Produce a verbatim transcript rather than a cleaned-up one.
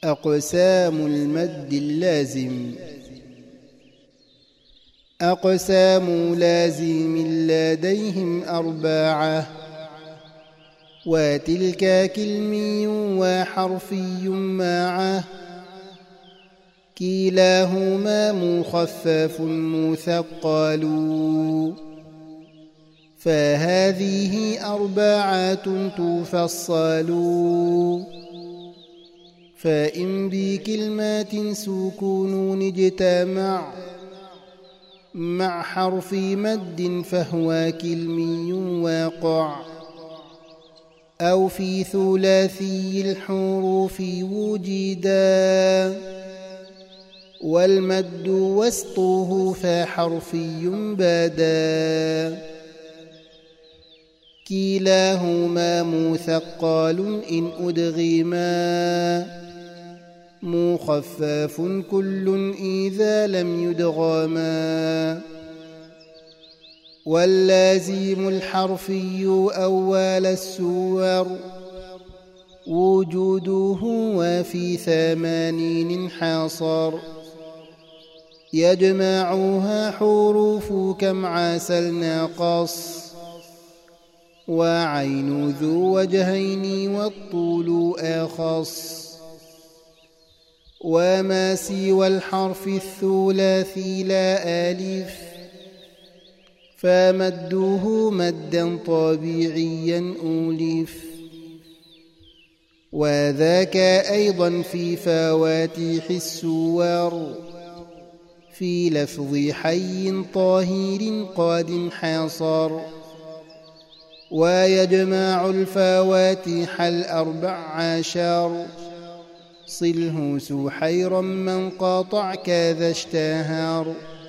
أقسام المد اللازم. أقسام لازم لديهم أربعة، وتلك كلمي وحرفي معه، كلاهما مخفف مثقل، فهذه أربعة تفصل. فإن بكلمات سكون اجتمع مع حرف مد فهو كلمي واقع، أو في ثلاثي الحروف وجدا، والمد وسطه فحرفي بدا، كلاهما مثقل إن أدغما، مخفف كل إذا لم يدغما. واللازم الحرفي أول السور، وجوده وفي ثمانين انحصر، يجمعها حروف كم عسل ناقص، وعين ذو وجهين والطول أخص. وما سوى الحرف الثلاثي لا ألف، فمده مدا طبيعيا أولف، وذاك أيضا في فواتح السور، في لفظ حي طاهر قد انحصر. ويجمع الفواتح الأربع عشر، صله سحيرا من قاطع كذا اشتهر.